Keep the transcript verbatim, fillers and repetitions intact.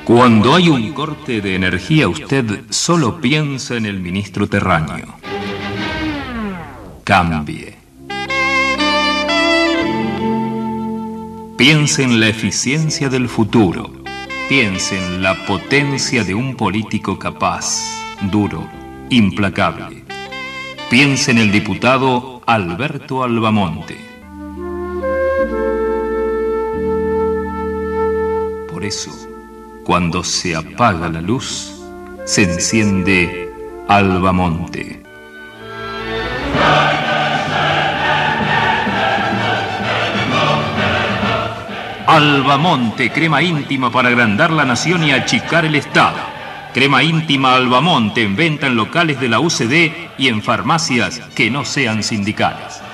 Cuando hay un corte de energía, usted solo piensa en el ministro Terraño. Cambie. Piense en la eficiencia del futuro. Piense en la potencia de un político capaz, duro, implacable. Piense en el diputado Alberto Albamonte. Por eso, cuando se apaga la luz, se enciende Albamonte. Albamonte, crema íntima para agrandar la nación y achicar el Estado. Crema íntima Albamonte en venta en locales de la U C D y en farmacias que no sean sindicales.